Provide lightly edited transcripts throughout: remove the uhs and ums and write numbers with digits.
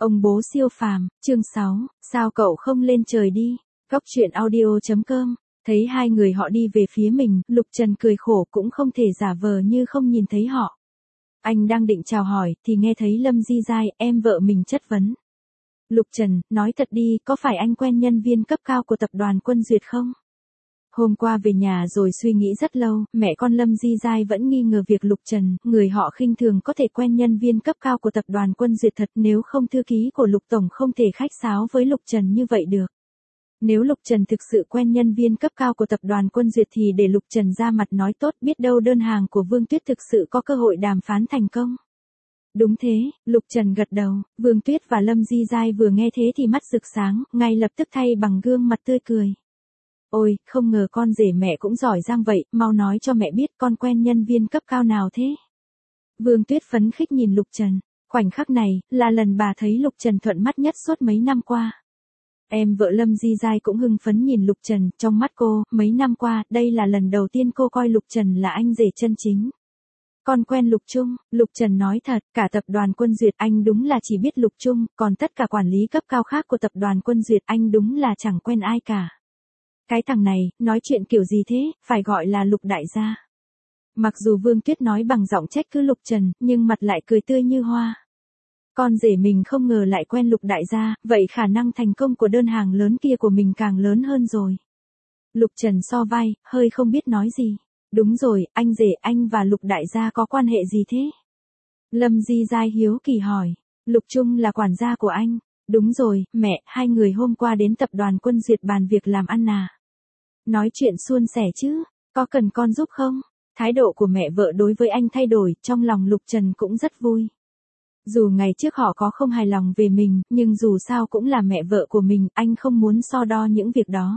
Ông bố siêu phàm, chương 6, sao cậu không lên trời đi? Góc truyện audio.com. Thấy hai người họ đi về phía mình, Lục Trần cười khổ cũng không thể giả vờ như không nhìn thấy họ. Anh đang định chào hỏi, thì nghe thấy Lâm Di Giai, em vợ mình chất vấn. Lục Trần, nói thật đi, có phải anh quen nhân viên cấp cao của tập đoàn Quân Duyệt không? Hôm qua về nhà rồi suy nghĩ rất lâu, mẹ con Lâm Di Giai vẫn nghi ngờ việc Lục Trần, người họ khinh thường có thể quen nhân viên cấp cao của tập đoàn Quân Duyệt thật, nếu không thư ký của Lục Tổng không thể khách sáo với Lục Trần như vậy được. Nếu Lục Trần thực sự quen nhân viên cấp cao của tập đoàn Quân Duyệt thì để Lục Trần ra mặt nói tốt, biết đâu đơn hàng của Vương Tuyết thực sự có cơ hội đàm phán thành công. Đúng thế, Lục Trần gật đầu, Vương Tuyết và Lâm Di Giai vừa nghe thế thì mắt rực sáng, ngay lập tức thay bằng gương mặt tươi cười. Ôi, không ngờ con rể mẹ cũng giỏi giang vậy, mau nói cho mẹ biết con quen nhân viên cấp cao nào thế. Vương Tuyết phấn khích nhìn Lục Trần, khoảnh khắc này, là lần bà thấy Lục Trần thuận mắt nhất suốt mấy năm qua. Em vợ Lâm Di Giai cũng hưng phấn nhìn Lục Trần, trong mắt cô, mấy năm qua, đây là lần đầu tiên cô coi Lục Trần là anh rể chân chính. Con quen Lục Trung, Lục Trần nói thật, cả tập đoàn Quân Duyệt anh đúng là chỉ biết Lục Trung, còn tất cả quản lý cấp cao khác của tập đoàn Quân Duyệt anh đúng là chẳng quen ai cả. Cái thằng này, nói chuyện kiểu gì thế, phải gọi là Lục đại gia. Mặc dù Vương Tuyết nói bằng giọng trách cứ Lục Trần, nhưng mặt lại cười tươi như hoa. Con rể mình không ngờ lại quen Lục đại gia, vậy khả năng thành công của đơn hàng lớn kia của mình càng lớn hơn rồi. Lục Trần so vai, hơi không biết nói gì. Đúng rồi, anh rể anh và Lục đại gia có quan hệ gì thế? Lâm Di Giai hiếu kỳ hỏi. Lục Trung là quản gia của anh. Đúng rồi, mẹ, hai người hôm qua đến tập đoàn Quân Duyệt bàn việc làm ăn à? Nói chuyện suôn sẻ chứ, có cần con giúp không? Thái độ của mẹ vợ đối với anh thay đổi, trong lòng Lục Trần cũng rất vui. Dù ngày trước họ có không hài lòng về mình, nhưng dù sao cũng là mẹ vợ của mình, anh không muốn so đo những việc đó.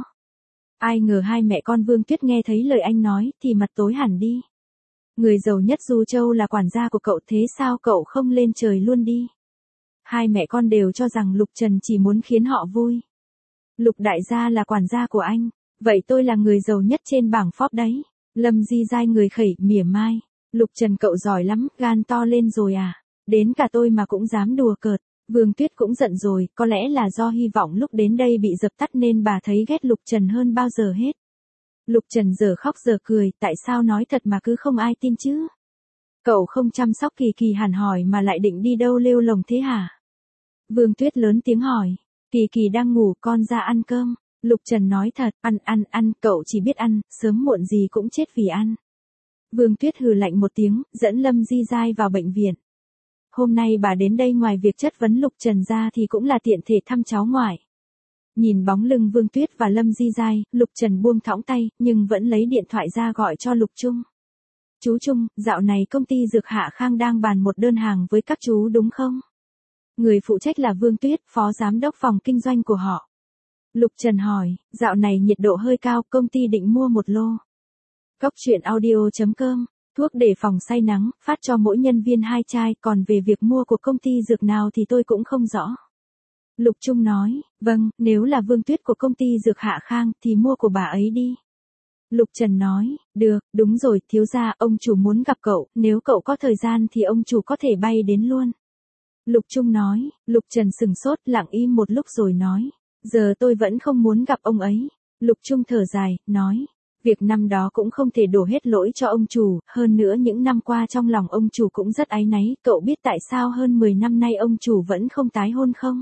Ai ngờ hai mẹ con Vương Tuyết nghe thấy lời anh nói, thì mặt tối hẳn đi. Người giàu nhất Du Châu là quản gia của cậu, thế sao cậu không lên trời luôn đi? Hai mẹ con đều cho rằng Lục Trần chỉ muốn khiến họ vui. Lục đại gia là quản gia của anh, vậy tôi là người giàu nhất trên bảng Forbes đấy. Lâm Di Giai người khẩy, mỉa mai. Lục Trần cậu giỏi lắm, gan to lên rồi à? Đến cả tôi mà cũng dám đùa cợt. Vương Tuyết cũng giận rồi, có lẽ là do hy vọng lúc đến đây bị dập tắt nên bà thấy ghét Lục Trần hơn bao giờ hết. Lục Trần giờ khóc giờ cười, tại sao nói thật mà cứ không ai tin chứ? Cậu không chăm sóc Kỳ Kỳ hẳn hỏi mà lại định đi đâu lêu lồng thế hả? Vương Tuyết lớn tiếng hỏi. Kỳ Kỳ đang ngủ, con ra ăn cơm. Lục Trần nói thật, ăn, cậu chỉ biết ăn, sớm muộn gì cũng chết vì ăn. Vương Tuyết hừ lạnh một tiếng, dẫn Lâm Di Giai vào bệnh viện. Hôm nay bà đến đây ngoài việc chất vấn Lục Trần ra thì cũng là tiện thể thăm cháu ngoại. Nhìn bóng lưng Vương Tuyết và Lâm Di Giai, Lục Trần buông thõng tay, nhưng vẫn lấy điện thoại ra gọi cho Lục Trung. Chú Trung, dạo này công ty Dược Hạ Khang đang bàn một đơn hàng với các chú đúng không? Người phụ trách là Vương Tuyết, phó giám đốc phòng kinh doanh của họ. Lục Trần hỏi, dạo này nhiệt độ hơi cao, công ty định mua một lô. Góc truyện audio.com. Thuốc để phòng say nắng, phát cho mỗi nhân viên 2 chai, còn về việc mua của công ty dược nào thì tôi cũng không rõ. Lục Trung nói, vâng, nếu là Vương Tuyết của công ty Dược Hạ Khang thì mua của bà ấy đi. Lục Trần nói, được, đúng rồi, thiếu gia, ông chủ muốn gặp cậu, nếu cậu có thời gian thì ông chủ có thể bay đến luôn. Lục Trung nói, Lục Trần sừng sốt, lặng im một lúc rồi nói, giờ tôi vẫn không muốn gặp ông ấy. Lục Trung thở dài, nói, việc năm đó cũng không thể đổ hết lỗi cho ông chủ, hơn nữa những năm qua trong lòng ông chủ cũng rất áy náy, cậu biết tại sao hơn 10 năm nay ông chủ vẫn không tái hôn không?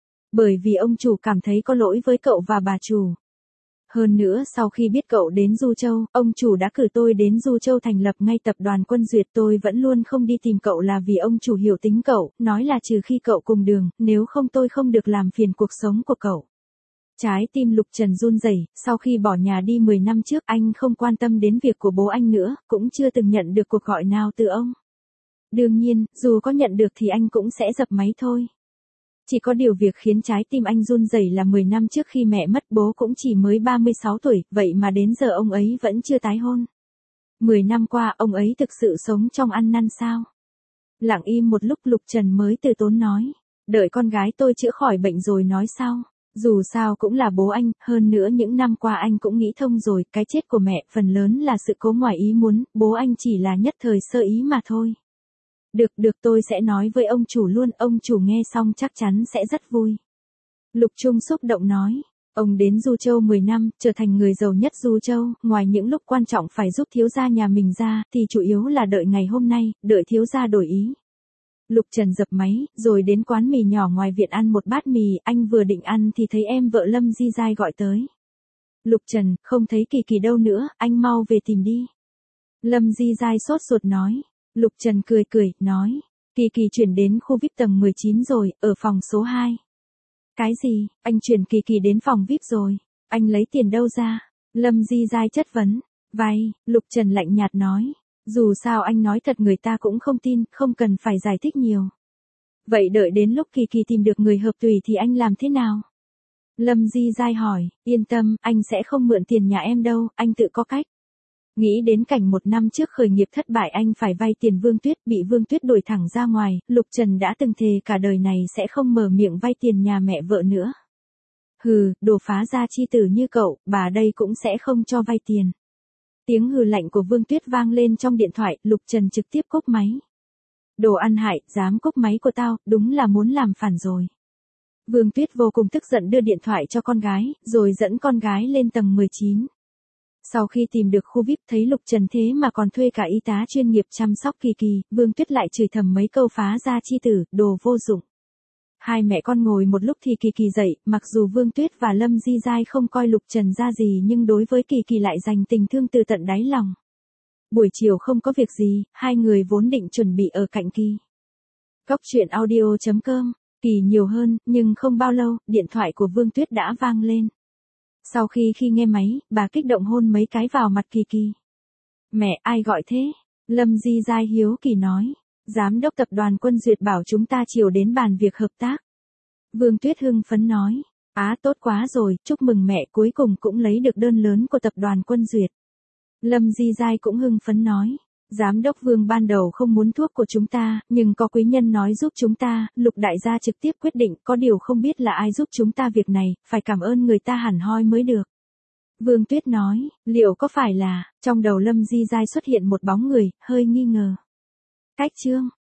Bởi vì ông chủ cảm thấy có lỗi với cậu và bà chủ. Hơn nữa sau khi biết cậu đến Du Châu, ông chủ đã cử tôi đến Du Châu thành lập ngay tập đoàn Quân Duyệt, tôi vẫn luôn không đi tìm cậu là vì ông chủ hiểu tính cậu, nói là trừ khi cậu cùng đường, nếu không tôi không được làm phiền cuộc sống của cậu. Trái tim Lục Trần run rẩy, sau khi bỏ nhà đi 10 năm trước anh không quan tâm đến việc của bố anh nữa, cũng chưa từng nhận được cuộc gọi nào từ ông. Đương nhiên, dù có nhận được thì anh cũng sẽ dập máy thôi. Chỉ có điều việc khiến trái tim anh run rẩy là 10 năm trước khi mẹ mất bố cũng chỉ mới 36 tuổi, vậy mà đến giờ ông ấy vẫn chưa tái hôn. 10 năm qua ông ấy thực sự sống trong ăn năn sao? Lặng im một lúc Lục Trần mới từ tốn nói, đợi con gái tôi chữa khỏi bệnh rồi nói sau. Dù sao cũng là bố anh, hơn nữa những năm qua anh cũng nghĩ thông rồi, cái chết của mẹ phần lớn là sự cố ngoài ý muốn, bố anh chỉ là nhất thời sơ ý mà thôi. Được tôi sẽ nói với ông chủ luôn, ông chủ nghe xong chắc chắn sẽ rất vui. Lục Trung xúc động nói. Ông đến Du Châu 10 năm, trở thành người giàu nhất Du Châu, ngoài những lúc quan trọng phải giúp thiếu gia nhà mình ra, thì chủ yếu là đợi ngày hôm nay, đợi thiếu gia đổi ý. Lục Trần dập máy, rồi đến quán mì nhỏ ngoài viện ăn một bát mì, anh vừa định ăn thì thấy em vợ Lâm Di Giai gọi tới. Lục Trần, không thấy Kỳ Kỳ đâu nữa, anh mau về tìm đi. Lâm Di Giai sốt ruột nói. Lục Trần cười, nói. Kỳ Kỳ chuyển đến khu VIP tầng 19 rồi, ở phòng số 2. Cái gì, anh chuyển Kỳ Kỳ đến phòng VIP rồi? Anh lấy tiền đâu ra? Lâm Di Giai chất vấn. Vay, Lục Trần lạnh nhạt nói. Dù sao anh nói thật người ta cũng không tin, không cần phải giải thích nhiều. Vậy đợi đến lúc Kỳ Kỳ tìm được người hợp tùy thì anh làm thế nào? Lâm Di Giai hỏi, yên tâm, anh sẽ không mượn tiền nhà em đâu, anh tự có cách. Nghĩ đến cảnh 1 năm trước khởi nghiệp thất bại anh phải vay tiền Vương Tuyết, bị Vương Tuyết đuổi thẳng ra ngoài, Lục Trần đã từng thề cả đời này sẽ không mở miệng vay tiền nhà mẹ vợ nữa. Hừ, đồ phá gia chi tử như cậu, bà đây cũng sẽ không cho vay tiền. Tiếng hừ lạnh của Vương Tuyết vang lên trong điện thoại, Lục Trần trực tiếp cúp máy. Đồ ăn hại, dám cúp máy của tao, đúng là muốn làm phản rồi. Vương Tuyết vô cùng tức giận đưa điện thoại cho con gái, rồi dẫn con gái lên tầng 19. Sau khi tìm được khu VIP thấy Lục Trần thế mà còn thuê cả y tá chuyên nghiệp chăm sóc Kỳ Kỳ, Vương Tuyết lại chửi thầm mấy câu phá gia chi tử, đồ vô dụng. Hai mẹ con ngồi một lúc thì Kỳ Kỳ dậy, mặc dù Vương Tuyết và Lâm Di Giai không coi Lục Trần ra gì nhưng đối với Kỳ Kỳ lại dành tình thương từ tận đáy lòng. Buổi chiều không có việc gì, hai người vốn định chuẩn bị ở cạnh Kỳ. Góc truyện audio.com, Kỳ nhiều hơn, nhưng không bao lâu, điện thoại của Vương Tuyết đã vang lên. Sau khi nghe máy, bà kích động hôn mấy cái vào mặt Kỳ Kỳ. Mẹ, ai gọi thế? Lâm Di Giai hiếu kỳ nói. Giám đốc tập đoàn Quân Duyệt bảo chúng ta chiều đến bàn việc hợp tác. Vương Tuyết hưng phấn nói. Tốt quá rồi, chúc mừng mẹ, cuối cùng cũng lấy được đơn lớn của tập đoàn Quân Duyệt. Lâm Di Giai cũng hưng phấn nói. Giám đốc Vương ban đầu không muốn thuốc của chúng ta, nhưng có quý nhân nói giúp chúng ta, Lục đại gia trực tiếp quyết định, có điều không biết là ai giúp chúng ta việc này, phải cảm ơn người ta hẳn hoi mới được. Vương Tuyết nói, liệu có phải là, trong đầu Lâm Di Giai xuất hiện một bóng người, hơi nghi ngờ. Cách chương